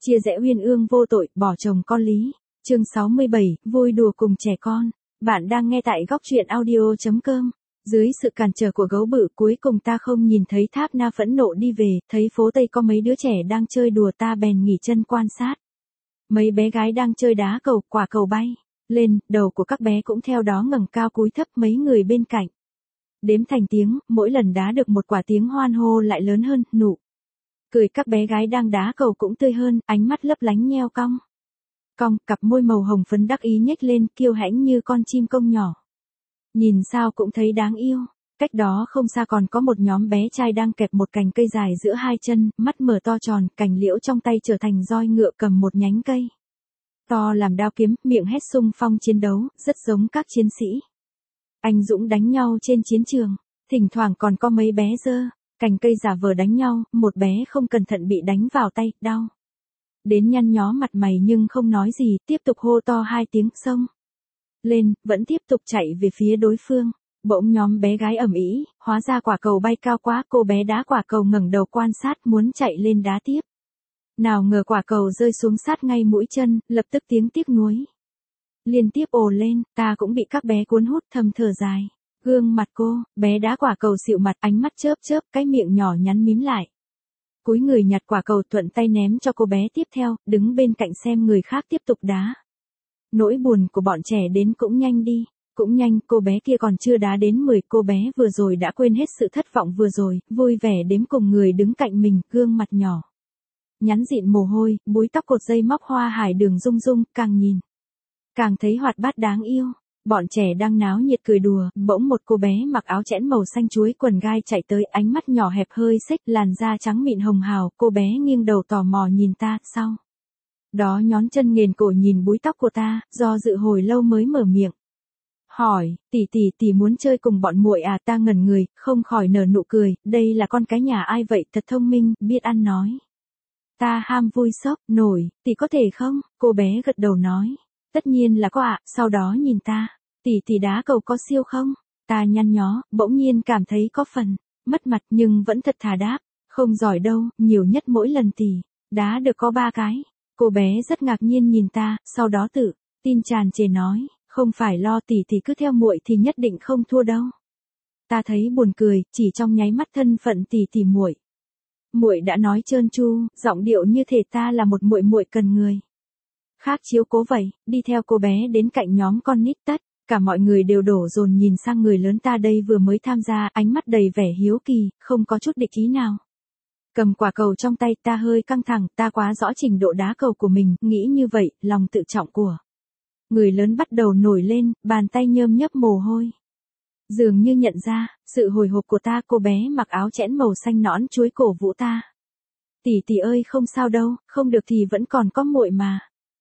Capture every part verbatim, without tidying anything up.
Chia rẽ uyên ương vô tội, bỏ chồng con lý. Chương sáu mươi bảy, vui đùa cùng trẻ con. Bạn đang nghe tại góc truyện audio chấm com. Dưới sự cản trở của gấu bự, cuối cùng ta không nhìn thấy Tháp Na phẫn nộ đi về, thấy phố Tây có mấy đứa trẻ đang chơi đùa, ta bèn nghỉ chân quan sát. Mấy bé gái đang chơi đá cầu, quả cầu bay lên, đầu của các bé cũng theo đó ngẩng cao cúi thấp, mấy người bên cạnh đếm thành tiếng, mỗi lần đá được một quả tiếng hoan hô lại lớn hơn, nụ cười các bé gái đang đá cầu cũng tươi hơn, ánh mắt lấp lánh nheo cong. Cong, cặp môi màu hồng phấn đắc ý nhếch lên, kiêu hãnh như con chim công nhỏ. Nhìn sao cũng thấy đáng yêu. Cách đó không xa còn có một nhóm bé trai đang kẹp một cành cây dài giữa hai chân, mắt mở to tròn, cành liễu trong tay trở thành roi ngựa, cầm một nhánh cây to làm đao kiếm, miệng hét xung phong chiến đấu, rất giống các chiến sĩ anh dũng đánh nhau trên chiến trường. Thỉnh thoảng còn có mấy bé giơ cành cây giả vờ đánh nhau, một bé không cẩn thận bị đánh vào tay, đau đến nhăn nhó mặt mày nhưng không nói gì, tiếp tục hô to hai tiếng, xông lên, vẫn tiếp tục chạy về phía đối phương. Bỗng nhóm bé gái ầm ĩ, hóa ra quả cầu bay cao quá, cô bé đá quả cầu ngẩng đầu quan sát muốn chạy lên đá tiếp. Nào ngờ quả cầu rơi xuống sát ngay mũi chân, lập tức tiếng tiếc nuối liên tiếp ồ lên, ta cũng bị các bé cuốn hút, thầm thở dài. Gương mặt cô, bé đá quả cầu xịu mặt, ánh mắt chớp chớp, cái miệng nhỏ nhắn mím lại. Cúi người nhặt quả cầu, thuận tay ném cho cô bé tiếp theo, đứng bên cạnh xem người khác tiếp tục đá. Nỗi buồn của bọn trẻ đến cũng nhanh đi, cũng nhanh, cô bé kia còn chưa đá đến mười, cô bé vừa rồi đã quên hết sự thất vọng vừa rồi, vui vẻ đếm cùng người đứng cạnh mình, gương mặt nhỏ nhắn dịn mồ hôi, búi tóc cột dây móc hoa hải đường rung rung, càng nhìn càng thấy hoạt bát đáng yêu. Bọn trẻ đang náo nhiệt cười đùa, bỗng một cô bé mặc áo chẽn màu xanh chuối quần gai chạy tới, ánh mắt nhỏ hẹp hơi xếch, làn da trắng mịn hồng hào, cô bé nghiêng đầu tò mò nhìn ta, sau đó nhón chân nghền cổ nhìn búi tóc của ta, do dự hồi lâu mới mở miệng hỏi, tỷ tỷ tỷ muốn chơi cùng bọn muội à? Ta ngẩn người, không khỏi nở nụ cười, đây là con cái nhà ai vậy, thật thông minh, biết ăn nói. Ta ham vui sốc nổi, tỷ có thể không? Cô bé gật đầu nói, tất nhiên là có ạ. Sau đó nhìn ta, tỷ tỷ đá cầu có siêu không? Ta nhăn nhó, bỗng nhiên cảm thấy có phần mất mặt, nhưng vẫn thật thà đáp, không giỏi đâu, nhiều nhất mỗi lần tỷ đá được có ba cái. Cô bé rất ngạc nhiên nhìn ta, sau đó tự tin tràn trề nói, không phải lo, tỷ tỷ cứ theo muội thì nhất định không thua đâu. Ta thấy buồn cười, chỉ trong nháy mắt thân phận tỷ tỷ muội muội đã nói trơn tru, giọng điệu như thể ta là một muội muội cần người khác chiếu cố vậy. Đi theo cô bé đến cạnh nhóm con nít, tất cả mọi người đều đổ dồn nhìn sang người lớn, ta đây vừa mới tham gia, ánh mắt đầy vẻ hiếu kỳ, không có chút địch ý nào. Cầm quả cầu trong tay, ta hơi căng thẳng, ta quá rõ trình độ đá cầu của mình, nghĩ như vậy, lòng tự trọng của người lớn bắt đầu nổi lên, bàn tay nhơm nhấp mồ hôi. Dường như nhận ra sự hồi hộp của ta, cô bé mặc áo chẽn màu xanh nõn chuối cổ vũ ta. Tỷ tỷ ơi, không sao đâu, không được thì vẫn còn có muội mà.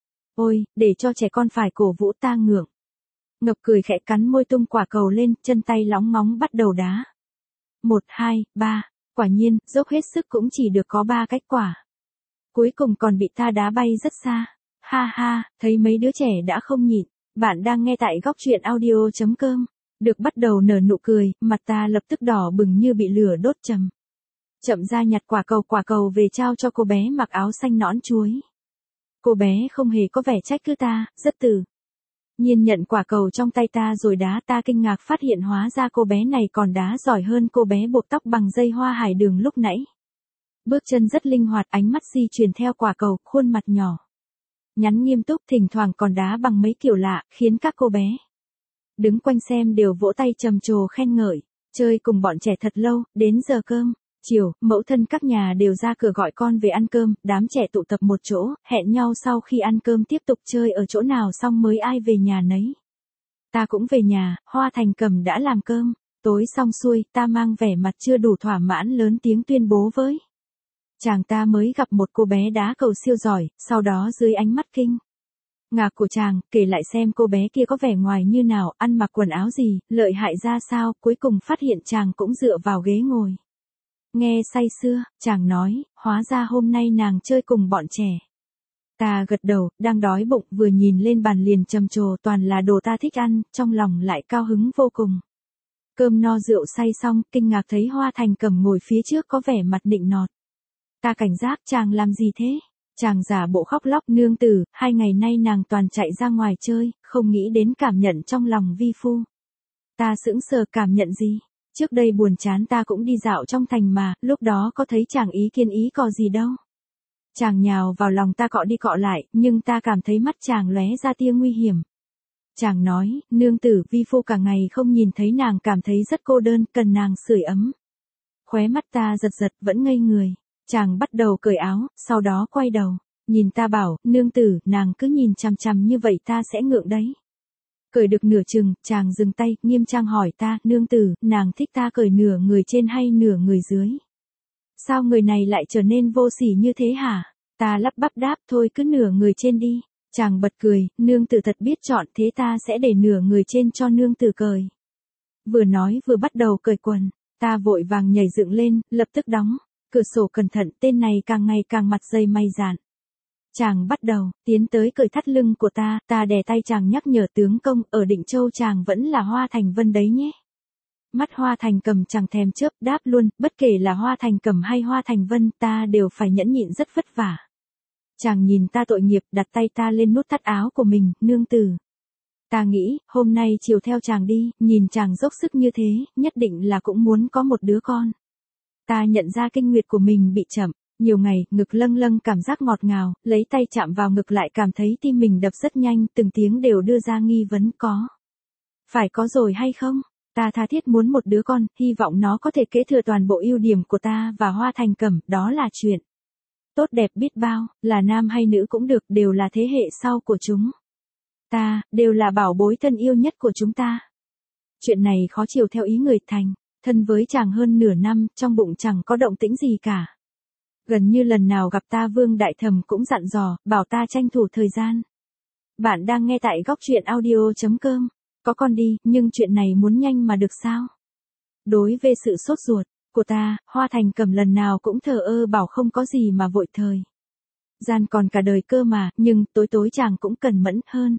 Ôi, để cho trẻ con phải cổ vũ, ta ngượng ngập cười khẽ cắn môi tung quả cầu lên, chân tay lóng ngóng bắt đầu đá. Một, hai, ba, quả nhiên, dốc hết sức cũng chỉ được có ba cái quả. Cuối cùng còn bị ta đá bay rất xa. Ha ha, thấy mấy đứa trẻ đã không nhịn. Bạn đang nghe tại góc truyện audio chấm com. Được bắt đầu nở nụ cười, mặt ta lập tức đỏ bừng như bị lửa đốt. Chậm chậm ra nhặt quả cầu quả cầu về trao cho cô bé mặc áo xanh nõn chuối. Cô bé không hề có vẻ trách cứ ta, rất tự nhiên nhận quả cầu trong tay ta rồi đá. Ta kinh ngạc phát hiện hóa ra cô bé này còn đá giỏi hơn cô bé buộc tóc bằng dây hoa hải đường lúc nãy. Bước chân rất linh hoạt, ánh mắt di chuyển theo quả cầu, khuôn mặt nhỏ nhắn nghiêm túc, thỉnh thoảng còn đá bằng mấy kiểu lạ, khiến các cô bé đứng quanh xem đều vỗ tay trầm trồ khen ngợi. Chơi cùng bọn trẻ thật lâu, đến giờ cơm chiều, mẫu thân các nhà đều ra cửa gọi con về ăn cơm, đám trẻ tụ tập một chỗ, hẹn nhau sau khi ăn cơm tiếp tục chơi ở chỗ nào xong mới ai về nhà nấy. Ta cũng về nhà, Hoa Thành Cầm đã làm cơm tối xong xuôi, ta mang vẻ mặt chưa đủ thỏa mãn lớn tiếng tuyên bố với chàng ta mới gặp một cô bé đá cầu siêu giỏi. Sau đó dưới ánh mắt kinh ngạc của chàng, kể lại xem cô bé kia có vẻ ngoài như nào, ăn mặc quần áo gì, lợi hại ra sao, cuối cùng phát hiện chàng cũng dựa vào ghế ngồi nghe say sưa. Chàng nói, hóa ra hôm nay nàng chơi cùng bọn trẻ. Ta gật đầu, đang đói bụng, vừa nhìn lên bàn liền trầm trồ toàn là đồ ta thích ăn, trong lòng lại cao hứng vô cùng. Cơm no rượu say xong, kinh ngạc thấy Hoa Thành Cầm ngồi phía trước có vẻ mặt nịnh nọt. Ta cảnh giác, chàng làm gì thế? Chàng giả bộ khóc lóc, nương tử, hai ngày nay nàng toàn chạy ra ngoài chơi, không nghĩ đến cảm nhận trong lòng vi phu. Ta sững sờ, cảm nhận gì? Trước đây buồn chán ta cũng đi dạo trong thành mà, lúc đó có thấy chàng ý kiên ý cò gì đâu. Chàng nhào vào lòng ta cọ đi cọ lại, nhưng ta cảm thấy mắt chàng lóe ra tia nguy hiểm. Chàng nói, nương tử, vi phu cả ngày không nhìn thấy nàng cảm thấy rất cô đơn, cần nàng sưởi ấm. Khóe mắt ta giật giật, vẫn ngây người. Chàng bắt đầu cởi áo, sau đó quay đầu, nhìn ta bảo, nương tử, nàng cứ nhìn chằm chằm như vậy ta sẽ ngượng đấy. Cởi được nửa chừng, chàng dừng tay, nghiêm trang hỏi ta, nương tử, nàng thích ta cởi nửa người trên hay nửa người dưới? Sao người này lại trở nên vô sỉ như thế hả? Ta lắp bắp đáp, thôi cứ nửa người trên đi. Chàng bật cười, nương tử thật biết chọn, thế ta sẽ để nửa người trên cho nương tử cởi. Vừa nói vừa bắt đầu cởi quần, ta vội vàng nhảy dựng lên, lập tức đóng cửa sổ cẩn thận, tên này càng ngày càng mặt dày mày dạn. Chàng bắt đầu tiến tới cởi thắt lưng của ta, ta đè tay chàng nhắc nhở, tướng công, ở Định Châu chàng vẫn là Hoa Thành Vân đấy nhé. Mắt Hoa Thành Cầm chẳng thèm chớp, đáp luôn, bất kể là Hoa Thành Cầm hay Hoa Thành Vân, ta đều phải nhẫn nhịn rất vất vả. Chàng nhìn ta tội nghiệp, đặt tay ta lên nút thắt áo của mình, nương tử. Ta nghĩ, hôm nay chiều theo chàng đi, nhìn chàng dốc sức như thế, nhất định là cũng muốn có một đứa con. Ta nhận ra kinh nguyệt của mình bị chậm, nhiều ngày, ngực lâng lâng cảm giác ngọt ngào, lấy tay chạm vào ngực lại cảm thấy tim mình đập rất nhanh, từng tiếng đều đưa ra nghi vấn, có. Phải có rồi hay không? Ta tha thiết muốn một đứa con, hy vọng nó có thể kế thừa toàn bộ ưu điểm của ta và Hoa Thành Cẩm, đó là chuyện tốt đẹp biết bao, là nam hay nữ cũng được, đều là thế hệ sau của chúng ta, đều là bảo bối thân yêu nhất của chúng ta. Chuyện này khó chiều theo ý người thành, thân với chàng hơn nửa năm, trong bụng chẳng có động tĩnh gì cả. Gần như lần nào gặp ta Vương Đại Thẩm cũng dặn dò, bảo ta tranh thủ thời gian. Bạn đang nghe tại góc truyện audio chấm com. Có con đi, nhưng chuyện này muốn nhanh mà được sao? Đối với sự sốt ruột của ta, Hoa Thành Cẩm lần nào cũng thờ ơ bảo không có gì mà vội thời gian còn cả đời cơ mà, nhưng tối tối chàng cũng cần mẫn hơn.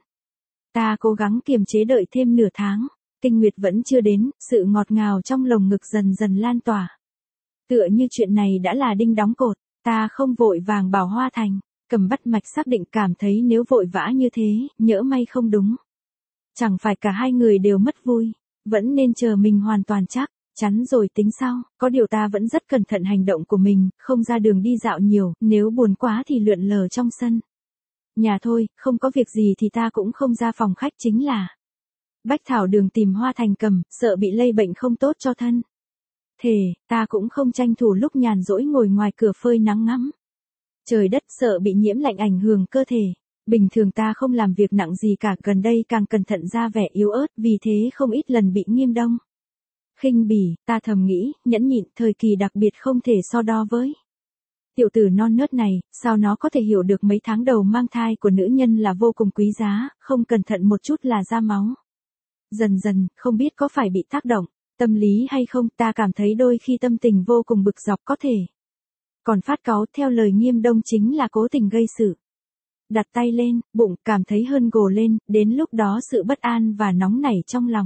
Ta cố gắng kiềm chế đợi thêm nửa tháng, kinh nguyệt vẫn chưa đến, sự ngọt ngào trong lồng ngực dần dần lan tỏa. Tựa như chuyện này đã là đinh đóng cột, ta không vội vàng bảo Hoa Thành Cẩm bắt mạch xác định, cảm thấy nếu vội vã như thế, nhỡ may không đúng. Chẳng phải cả hai người đều mất vui, vẫn nên chờ mình hoàn toàn chắc chắn rồi tính sau, có điều ta vẫn rất cẩn thận hành động của mình, không ra đường đi dạo nhiều, nếu buồn quá thì lượn lờ trong sân nhà thôi, không có việc gì thì ta cũng không ra phòng khách, chính là Bách Thảo Đường tìm Hoa Thành Cẩm, sợ bị lây bệnh không tốt cho thân thể, ta cũng không tranh thủ lúc nhàn rỗi ngồi ngoài cửa phơi nắng ngắm trời đất, sợ bị nhiễm lạnh ảnh hưởng cơ thể. Bình thường ta không làm việc nặng gì cả, gần đây càng cẩn thận ra vẻ yếu ớt, vì thế không ít lần bị Nghiêm Đông khinh bỉ. Ta thầm nghĩ, nhẫn nhịn, thời kỳ đặc biệt không thể so đo với tiểu tử non nớt này, sao nó có thể hiểu được mấy tháng đầu mang thai của nữ nhân là vô cùng quý giá, không cẩn thận một chút là ra máu. Dần dần, không biết có phải bị tác động tâm lý hay không, ta cảm thấy đôi khi tâm tình vô cùng bực dọc, có thể còn phát cáu, theo lời Nghiêm Đông chính là cố tình gây sự. Đặt tay lên bụng, cảm thấy hơn gồ lên, đến lúc đó sự bất an và nóng nảy trong lòng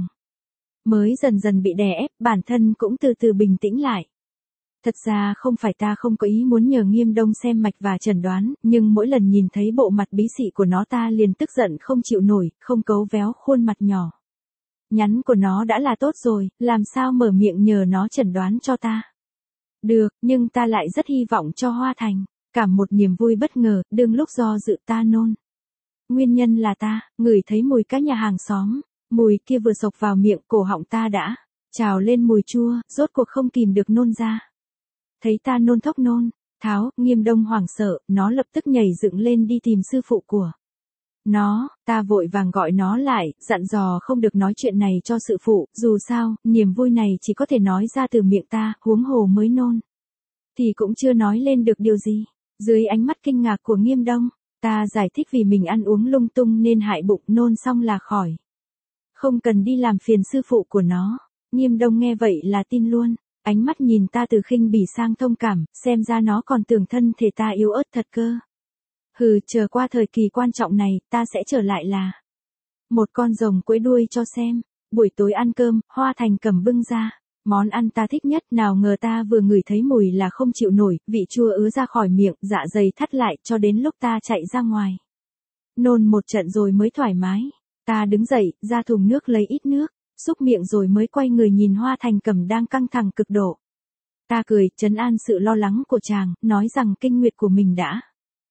mới dần dần bị đè ép, bản thân cũng từ từ bình tĩnh lại. Thật ra không phải ta không có ý muốn nhờ Nghiêm Đông xem mạch và chẩn đoán, nhưng mỗi lần nhìn thấy bộ mặt bí xị của nó ta liền tức giận không chịu nổi, không cấu véo khuôn mặt nhỏ nhắn của nó đã là tốt rồi, làm sao mở miệng nhờ nó chẩn đoán cho ta. Được, nhưng ta lại rất hy vọng cho Hoa Thành cảm một niềm vui bất ngờ, đương lúc do dự ta nôn. Nguyên nhân là ta ngửi thấy mùi các nhà hàng xóm, mùi kia vừa xộc vào miệng, cổ họng ta đã trào lên mùi chua, rốt cuộc không kìm được nôn ra. Thấy ta nôn thốc nôn tháo, Nghiêm Đông hoảng sợ, nó lập tức nhảy dựng lên đi tìm sư phụ của nó. Ta vội vàng gọi nó lại, dặn dò không được nói chuyện này cho sư phụ, dù sao, niềm vui này chỉ có thể nói ra từ miệng ta, huống hồ mới nôn thì cũng chưa nói lên được điều gì. Dưới ánh mắt kinh ngạc của Nghiêm Đông, ta giải thích vì mình ăn uống lung tung nên hại bụng, nôn xong là khỏi, không cần đi làm phiền sư phụ của nó. Nghiêm Đông nghe vậy là tin luôn, ánh mắt nhìn ta từ khinh bỉ sang thông cảm, xem ra nó còn tưởng thân thể ta yếu ớt thật cơ. Hừ, chờ qua thời kỳ quan trọng này, ta sẽ trở lại là một con rồng quẫy đuôi cho xem. Buổi tối ăn cơm, Hoa Thành Cẩm bưng ra món ăn ta thích nhất, nào ngờ ta vừa ngửi thấy mùi là không chịu nổi, vị chua ứa ra khỏi miệng, dạ dày thắt lại, cho đến lúc ta chạy ra ngoài. Nôn một trận rồi mới thoải mái. Ta đứng dậy, ra thùng nước lấy ít nước, xúc miệng rồi mới quay người nhìn Hoa Thành Cầm đang căng thẳng cực độ. Ta cười, trấn an sự lo lắng của chàng, nói rằng kinh nguyệt của mình đã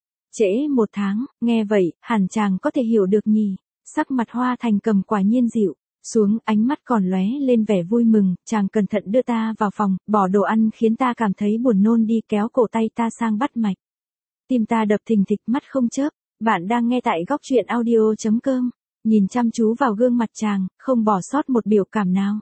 trễ một tháng, nghe vậy, hẳn chàng có thể hiểu được nhỉ. Sắc mặt Hoa Thành Cầm quả nhiên dịu xuống, ánh mắt còn lóe lên vẻ vui mừng, chàng cẩn thận đưa ta vào phòng, bỏ đồ ăn khiến ta cảm thấy buồn nôn đi, kéo cổ tay ta sang bắt mạch. Tim ta đập thình thịch, mắt không chớp. Bạn đang nghe tại góc truyện audio chấm com, nhìn chăm chú vào gương mặt chàng, không bỏ sót một biểu cảm nào.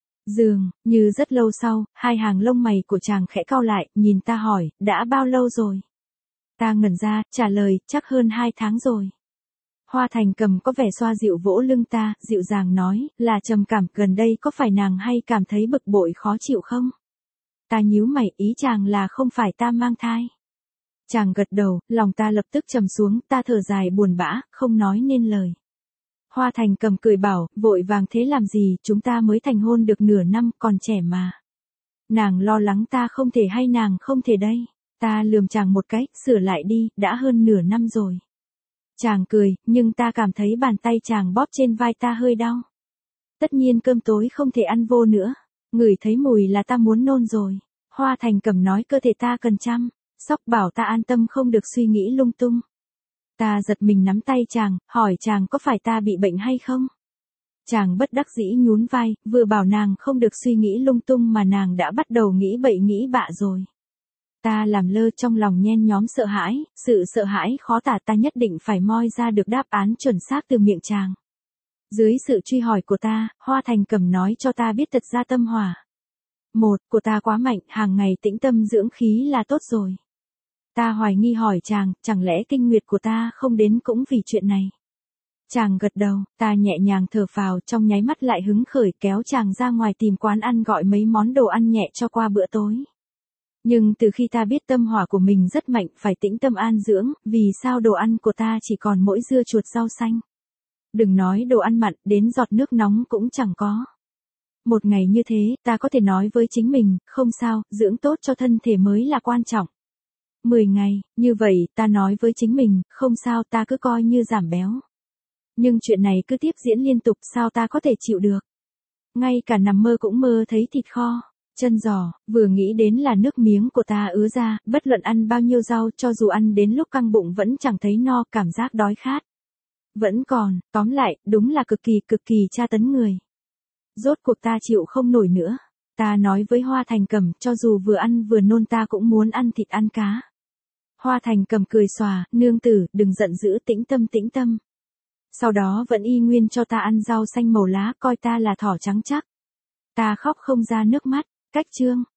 Dường như rất lâu sau, hai hàng lông mày của chàng khẽ cau lại, nhìn ta hỏi, đã bao lâu rồi? Ta ngẩn ra, trả lời, chắc hơn hai tháng rồi. Hoa Thành Cầm có vẻ xoa dịu vỗ lưng ta, dịu dàng nói, là trầm cảm, gần đây có phải nàng hay cảm thấy bực bội khó chịu không? Ta nhíu mày, ý chàng là không phải ta mang thai. Chàng gật đầu, lòng ta lập tức trầm xuống, ta thở dài buồn bã, không nói nên lời. Hoa Thành Cầm cười bảo, vội vàng thế làm gì, chúng ta mới thành hôn được nửa năm, còn trẻ mà. Nàng lo lắng ta không thể hay nàng không thể đây. Ta lườm chàng một cái, sửa lại đi, đã hơn nửa năm rồi. Chàng cười, nhưng ta cảm thấy bàn tay chàng bóp trên vai ta hơi đau. Tất nhiên cơm tối không thể ăn vô nữa. Ngửi thấy mùi là ta muốn nôn rồi. Hoa Thành Cầm nói cơ thể ta cần chăm sóc, bảo ta an tâm không được suy nghĩ lung tung. Ta giật mình nắm tay chàng, hỏi chàng có phải ta bị bệnh hay không? Chàng bất đắc dĩ nhún vai, vừa bảo nàng không được suy nghĩ lung tung mà nàng đã bắt đầu nghĩ bậy nghĩ bạ rồi. Ta làm lơ, trong lòng nhen nhóm sợ hãi, sự sợ hãi khó tả, ta nhất định phải moi ra được đáp án chuẩn xác từ miệng chàng. Dưới sự truy hỏi của ta, Hoa Thành Cầm nói cho ta biết thật ra tâm hỏa một của ta quá mạnh, hàng ngày tĩnh tâm dưỡng khí là tốt rồi. Ta hoài nghi hỏi chàng, chẳng lẽ kinh nguyệt của ta không đến cũng vì chuyện này? Chàng gật đầu, ta nhẹ nhàng thở phào, trong nháy mắt lại hứng khởi, kéo chàng ra ngoài tìm quán ăn gọi mấy món đồ ăn nhẹ cho qua bữa tối. Nhưng từ khi ta biết tâm hỏa của mình rất mạnh, phải tĩnh tâm an dưỡng, vì sao đồ ăn của ta chỉ còn mỗi dưa chuột rau xanh. Đừng nói đồ ăn mặn, đến giọt nước nóng cũng chẳng có. Một ngày như thế, ta có thể nói với chính mình, không sao, dưỡng tốt cho thân thể mới là quan trọng. Mười ngày, như vậy, ta nói với chính mình, không sao, ta cứ coi như giảm béo. Nhưng chuyện này cứ tiếp diễn liên tục, sao ta có thể chịu được. Ngay cả nằm mơ cũng mơ thấy thịt kho, chân giò, vừa nghĩ đến là nước miếng của ta ứa ra, bất luận ăn bao nhiêu rau, cho dù ăn đến lúc căng bụng vẫn chẳng thấy no, cảm giác đói khát vẫn còn, tóm lại, đúng là cực kỳ cực kỳ tra tấn người. Rốt cuộc ta chịu không nổi nữa. Ta nói với Hoa Thành Cầm, cho dù vừa ăn vừa nôn ta cũng muốn ăn thịt ăn cá. Hoa Thành Cầm cười xòa, nương tử, đừng giận dữ, tĩnh tâm tĩnh tâm. Sau đó vẫn y nguyên cho ta ăn rau xanh màu lá, coi ta là thỏ trắng chắc. Ta khóc không ra nước mắt. Cách chương